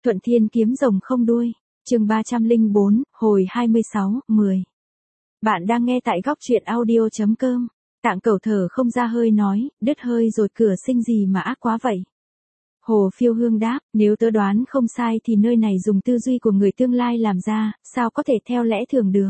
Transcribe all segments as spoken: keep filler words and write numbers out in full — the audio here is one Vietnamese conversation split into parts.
Thuận Thiên kiếm rồng không đuôi, chương ba trăm lẻ bốn, hồi hai mươi sáu, mười. Bạn đang nghe tại góc truyện audio.com. Tạng Cẩu thở không ra hơi nói, đứt hơi rồi cửa sinh gì mà ác quá vậy. Hồ Phiêu Hương đáp, nếu tớ đoán không sai thì nơi này dùng tư duy của người tương lai làm ra, sao có thể theo lẽ thường được.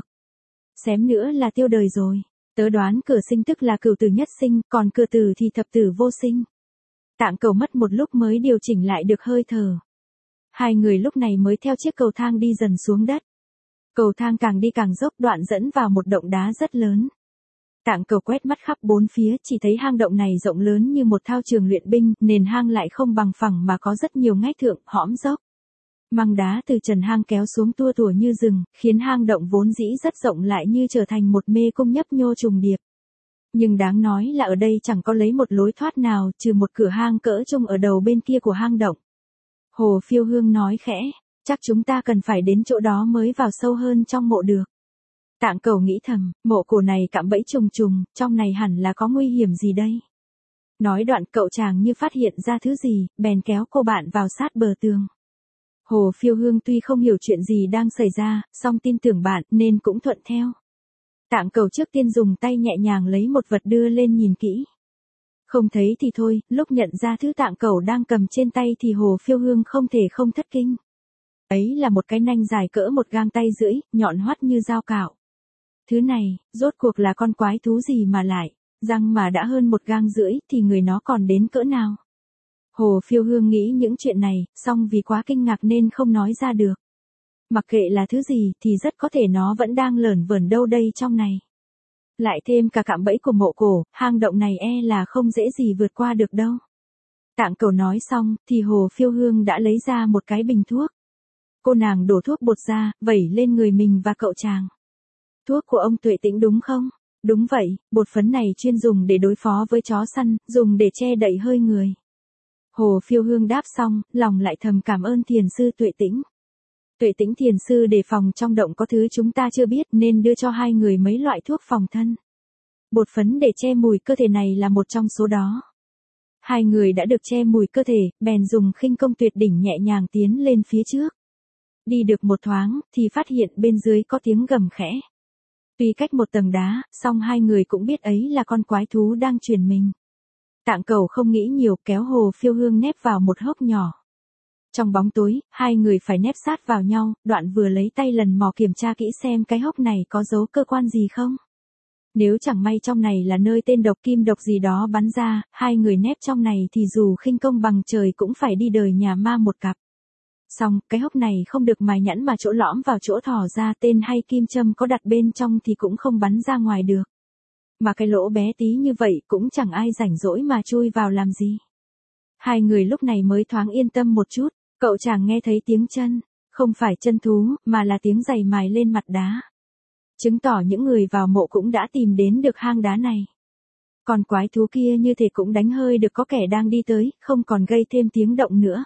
Xém nữa là tiêu đời rồi. Tớ đoán cửa sinh tức là cửu tử nhất sinh, còn cửa tử thì thập tử vô sinh. Tạng Cẩu mất một lúc mới điều chỉnh lại được hơi thở. Hai người lúc này mới theo chiếc cầu thang đi dần xuống đất. Cầu thang càng đi càng dốc, đoạn dẫn vào một động đá rất lớn. Tạng Cẩu quét mắt khắp bốn phía, chỉ thấy hang động này rộng lớn như một thao trường luyện binh, nền hang lại không bằng phẳng mà có rất nhiều ngách thượng, hõm dốc. Măng đá từ trần hang kéo xuống tua tủa như rừng, khiến hang động vốn dĩ rất rộng lại như trở thành một mê cung nhấp nhô trùng điệp. Nhưng đáng nói là ở đây chẳng có lấy một lối thoát nào, trừ một cửa hang cỡ trung ở đầu bên kia của hang động. Hồ Phiêu Hương nói khẽ, chắc chúng ta cần phải đến chỗ đó mới vào sâu hơn trong mộ được. Tạng Cẩu nghĩ thầm, mộ cổ này cạm bẫy trùng trùng, trong này hẳn là có nguy hiểm gì đây. Nói đoạn cậu chàng như phát hiện ra thứ gì, bèn kéo cô bạn vào sát bờ tường. Hồ Phiêu Hương tuy không hiểu chuyện gì đang xảy ra, song tin tưởng bạn nên cũng thuận theo. Tạng Cẩu trước tiên dùng tay nhẹ nhàng lấy một vật đưa lên nhìn kỹ. Không thấy thì thôi, lúc nhận ra thứ Tạng Cẩu đang cầm trên tay thì Hồ Phiêu Hương không thể không thất kinh. Ấy là một cái nanh dài cỡ một gang tay rưỡi, nhọn hoắt như dao cạo. Thứ này, rốt cuộc là con quái thú gì mà lại, răng mà đã hơn một gang rưỡi thì người nó còn đến cỡ nào. Hồ Phiêu Hương nghĩ những chuyện này, song vì quá kinh ngạc nên không nói ra được. Mặc kệ là thứ gì thì rất có thể nó vẫn đang lởn vởn đâu đây trong này. Lại thêm cả cạm bẫy của mộ cổ, hang động này e là không dễ gì vượt qua được đâu. Tạng Cẩu nói xong, thì Hồ Phiêu Hương đã lấy ra một cái bình thuốc. Cô nàng đổ thuốc bột ra, vẩy lên người mình và cậu chàng. Thuốc của ông Tuệ Tĩnh đúng không? Đúng vậy, bột phấn này chuyên dùng để đối phó với chó săn, dùng để che đậy hơi người. Hồ Phiêu Hương đáp xong, lòng lại thầm cảm ơn thiền sư Tuệ Tĩnh. Tuệ Tĩnh thiền sư đề phòng trong động có thứ chúng ta chưa biết nên đưa cho hai người mấy loại thuốc phòng thân. Bột phấn để che mùi cơ thể này là một trong số đó. Hai người đã được che mùi cơ thể, bèn dùng khinh công tuyệt đỉnh nhẹ nhàng tiến lên phía trước. Đi được một thoáng, thì phát hiện bên dưới có tiếng gầm khẽ. Tuy cách một tầng đá, song hai người cũng biết ấy là con quái thú đang truyền mình. Tạng Cẩu không nghĩ nhiều, kéo Hồ Phiêu Hương nép vào một hốc nhỏ. Trong bóng tối, hai người phải nép sát vào nhau, đoạn vừa lấy tay lần mò kiểm tra kỹ xem cái hốc này có giấu cơ quan gì không. Nếu chẳng may trong này là nơi tên độc kim độc gì đó bắn ra, hai người nép trong này thì dù khinh công bằng trời cũng phải đi đời nhà ma một cặp. Xong, cái hốc này không được mài nhẵn mà chỗ lõm vào chỗ thò ra tên hay kim châm có đặt bên trong thì cũng không bắn ra ngoài được. Mà cái lỗ bé tí như vậy cũng chẳng ai rảnh rỗi mà chui vào làm gì. Hai người lúc này mới thoáng yên tâm một chút, cậu chàng nghe thấy tiếng chân, không phải chân thú, mà là tiếng giày mài lên mặt đá. Chứng tỏ những người vào mộ cũng đã tìm đến được hang đá này. Còn quái thú kia như thể cũng đánh hơi được có kẻ đang đi tới, không còn gây thêm tiếng động nữa.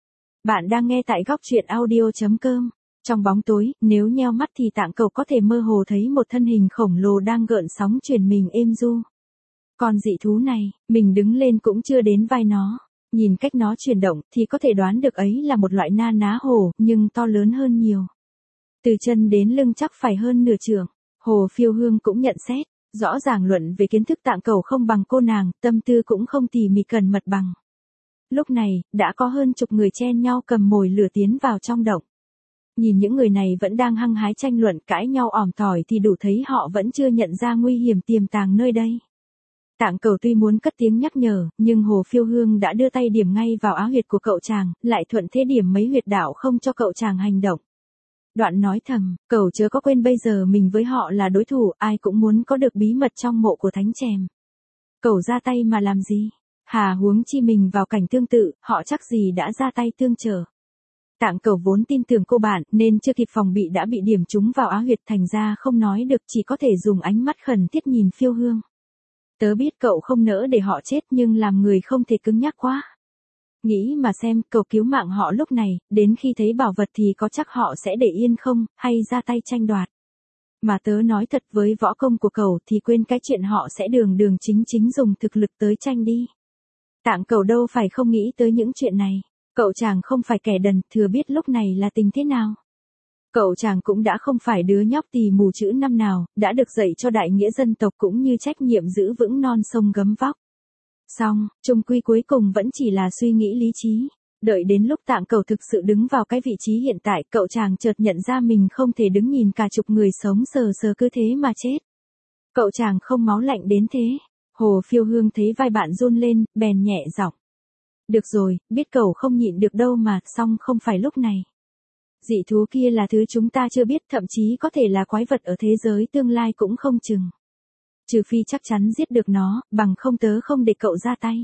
Bạn đang nghe tại góc truyện audio.com. Trong bóng tối, nếu nheo mắt thì Tạng Cẩu có thể mơ hồ thấy một thân hình khổng lồ đang gợn sóng chuyển mình êm du. Còn dị thú này, mình đứng lên cũng chưa đến vai nó. Nhìn cách nó chuyển động thì có thể đoán được ấy là một loại na ná hổ, nhưng to lớn hơn nhiều. Từ chân đến lưng chắc phải hơn nửa trượng. Hồ Phiêu Hương cũng nhận xét, rõ ràng luận về kiến thức Tạng Cẩu không bằng cô nàng, tâm tư cũng không tỉ mỉ cẩn mật bằng. Lúc này, đã có hơn chục người chen nhau cầm mồi lửa tiến vào trong động. Nhìn những người này vẫn đang hăng hái tranh luận cãi nhau ỏm tỏi thì đủ thấy họ vẫn chưa nhận ra nguy hiểm tiềm tàng nơi đây. Tạng Cẩu tuy muốn cất tiếng nhắc nhở, nhưng Hồ Phiêu Hương đã đưa tay điểm ngay vào áo huyệt của cậu chàng, lại thuận thế điểm mấy huyệt đạo không cho cậu chàng hành động. Đoạn nói thầm, cậu chớ có quên bây giờ mình với họ là đối thủ, ai cũng muốn có được bí mật trong mộ của thánh chèm. Cậu ra tay mà làm gì? Hà huống chi mình vào cảnh tương tự, họ chắc gì đã ra tay tương trợ. Tạng Cẩu vốn tin tưởng cô bạn nên chưa kịp phòng bị đã bị điểm trúng vào á huyệt, thành ra không nói được, chỉ có thể dùng ánh mắt khẩn thiết nhìn Phiêu Hương. Tớ biết cậu không nỡ để họ chết nhưng làm người không thể cứng nhắc quá. Nghĩ mà xem, cậu cứu mạng họ lúc này, đến khi thấy bảo vật thì có chắc họ sẽ để yên không, hay ra tay tranh đoạt. Mà tớ nói thật với võ công của cậu thì quên cái chuyện họ sẽ đường đường chính chính dùng thực lực tới tranh đi. Tạng Cẩu đâu phải không nghĩ tới những chuyện này. Cậu chàng không phải kẻ đần, thừa biết lúc này là tình thế nào. Cậu chàng cũng đã không phải đứa nhóc tì mù chữ năm nào, đã được dạy cho đại nghĩa dân tộc cũng như trách nhiệm giữ vững non sông gấm vóc. Xong, chung quy cuối cùng vẫn chỉ là suy nghĩ lý trí. Đợi đến lúc Tạng Cẩu thực sự đứng vào cái vị trí hiện tại, cậu chàng chợt nhận ra mình không thể đứng nhìn cả chục người sống sờ sờ cứ thế mà chết. Cậu chàng không máu lạnh đến thế. Hồ Phiêu Hương thấy vai bạn run lên, bèn nhẹ giọng. Được rồi, biết cậu không nhịn được đâu mà, xong không phải lúc này. Dị thú kia là thứ chúng ta chưa biết, thậm chí có thể là quái vật ở thế giới tương lai cũng không chừng. Trừ phi chắc chắn giết được nó, bằng không tớ không để cậu ra tay.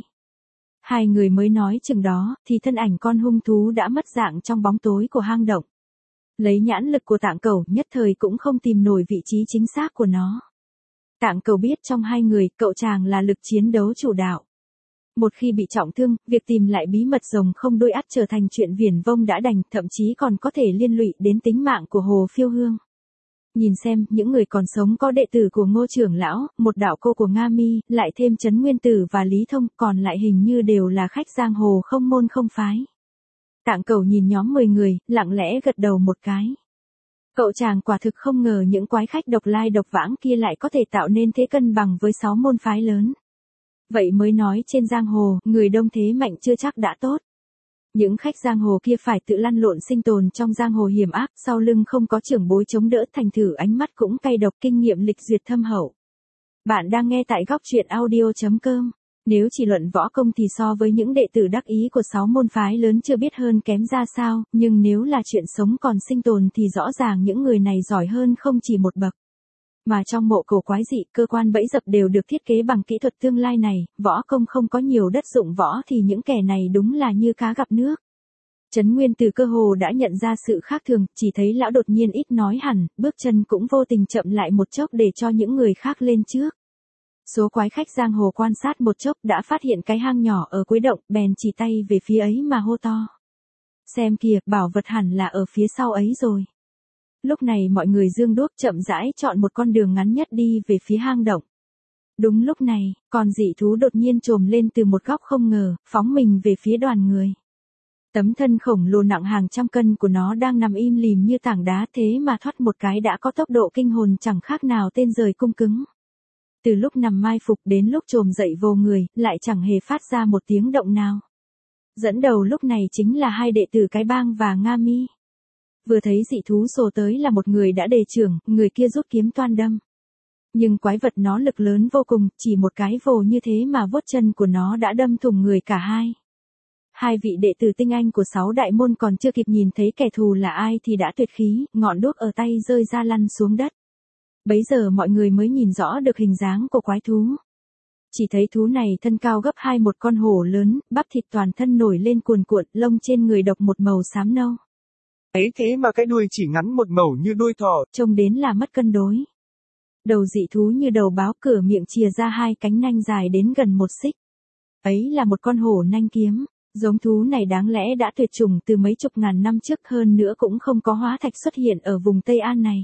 Hai người mới nói chừng đó, thì thân ảnh con hung thú đã mất dạng trong bóng tối của hang động. Lấy nhãn lực của Tạng Cẩu, nhất thời cũng không tìm nổi vị trí chính xác của nó. Tạng Cẩu biết trong hai người, cậu chàng là lực chiến đấu chủ đạo. Một khi bị trọng thương, việc tìm lại bí mật rồng không đuôi ắt trở thành chuyện viển vông đã đành, thậm chí còn có thể liên lụy đến tính mạng của Hồ Phiêu Hương. Nhìn xem, những người còn sống có đệ tử của Ngô trưởng lão, một đạo cô của Nga Mi, lại thêm Trấn Nguyên Tử và Lý Thông, còn lại hình như đều là khách giang hồ không môn không phái. Tạng Cẩu nhìn nhóm mười người, lặng lẽ gật đầu một cái. Cậu chàng quả thực không ngờ những quái khách độc lai độc vãng kia lại có thể tạo nên thế cân bằng với sáu môn phái lớn. Vậy mới nói trên giang hồ, người đông thế mạnh chưa chắc đã tốt. Những khách giang hồ kia phải tự lăn lộn sinh tồn trong giang hồ hiểm ác, sau lưng không có trưởng bối chống đỡ, thành thử ánh mắt cũng cay độc, kinh nghiệm lịch duyệt thâm hậu. Bạn đang nghe tại góc truyện audio chấm com. Nếu chỉ luận võ công thì so với những đệ tử đắc ý của sáu môn phái lớn chưa biết hơn kém ra sao, nhưng nếu là chuyện sống còn sinh tồn thì rõ ràng những người này giỏi hơn không chỉ một bậc. Mà trong mộ cổ quái dị, cơ quan bẫy dập đều được thiết kế bằng kỹ thuật tương lai này, võ công không có nhiều đất dụng võ thì những kẻ này đúng là như cá gặp nước. Trấn Nguyên Tử cơ hồ đã nhận ra sự khác thường, chỉ thấy lão đột nhiên ít nói hẳn, bước chân cũng vô tình chậm lại một chốc để cho những người khác lên trước. Số quái khách giang hồ quan sát một chốc đã phát hiện cái hang nhỏ ở cuối động, bèn chỉ tay về phía ấy mà hô to. Xem kìa, bảo vật hẳn là ở phía sau ấy rồi. Lúc này mọi người dương đuốc chậm rãi chọn một con đường ngắn nhất đi về phía hang động. Đúng lúc này, con dị thú đột nhiên trồm lên từ một góc không ngờ, phóng mình về phía đoàn người. Tấm thân khổng lồ nặng hàng trăm cân của nó đang nằm im lìm như tảng đá, thế mà thoát một cái đã có tốc độ kinh hồn chẳng khác nào tên giời cung cứng. Từ lúc nằm mai phục đến lúc trồm dậy vồ người, lại chẳng hề phát ra một tiếng động nào. Dẫn đầu lúc này chính là hai đệ tử Cái Bang và Nga Mi. Vừa thấy dị thú sồ tới là một người đã đề trưởng, người kia rút kiếm toan đâm. Nhưng quái vật nó lực lớn vô cùng, chỉ một cái vồ như thế mà vuốt chân của nó đã đâm thủng người cả hai. Hai vị đệ tử tinh anh của sáu đại môn còn chưa kịp nhìn thấy kẻ thù là ai thì đã tuyệt khí, ngọn đuốc ở tay rơi ra lăn xuống đất. Bấy giờ mọi người mới nhìn rõ được hình dáng của quái thú. Chỉ thấy thú này thân cao gấp hai một con hổ lớn, bắp thịt toàn thân nổi lên cuồn cuộn, lông trên người độc một màu xám nâu. Ấy thế mà cái đuôi chỉ ngắn một mẩu như đuôi thỏ. Trông đến là mất cân đối. Đầu dị thú như đầu báo, cửa miệng chìa ra hai cánh nanh dài đến gần một xích. Ấy là một con hổ nanh kiếm. Giống thú này đáng lẽ đã tuyệt chủng từ mấy chục ngàn năm trước, hơn nữa cũng không có hóa thạch xuất hiện ở vùng Tây An này.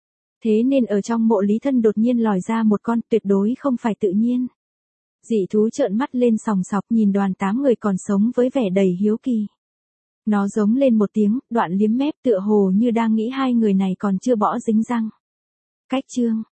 Thế nên ở trong mộ Lý Thân đột nhiên lòi ra một con, tuyệt đối không phải tự nhiên. Dị thú trợn mắt lên sòng sọc nhìn đoàn tám người còn sống với vẻ đầy hiếu kỳ. Nó giống lên một tiếng, đoạn liếm mép tựa hồ như đang nghĩ hai người này còn chưa bỏ dính răng. Cách chương,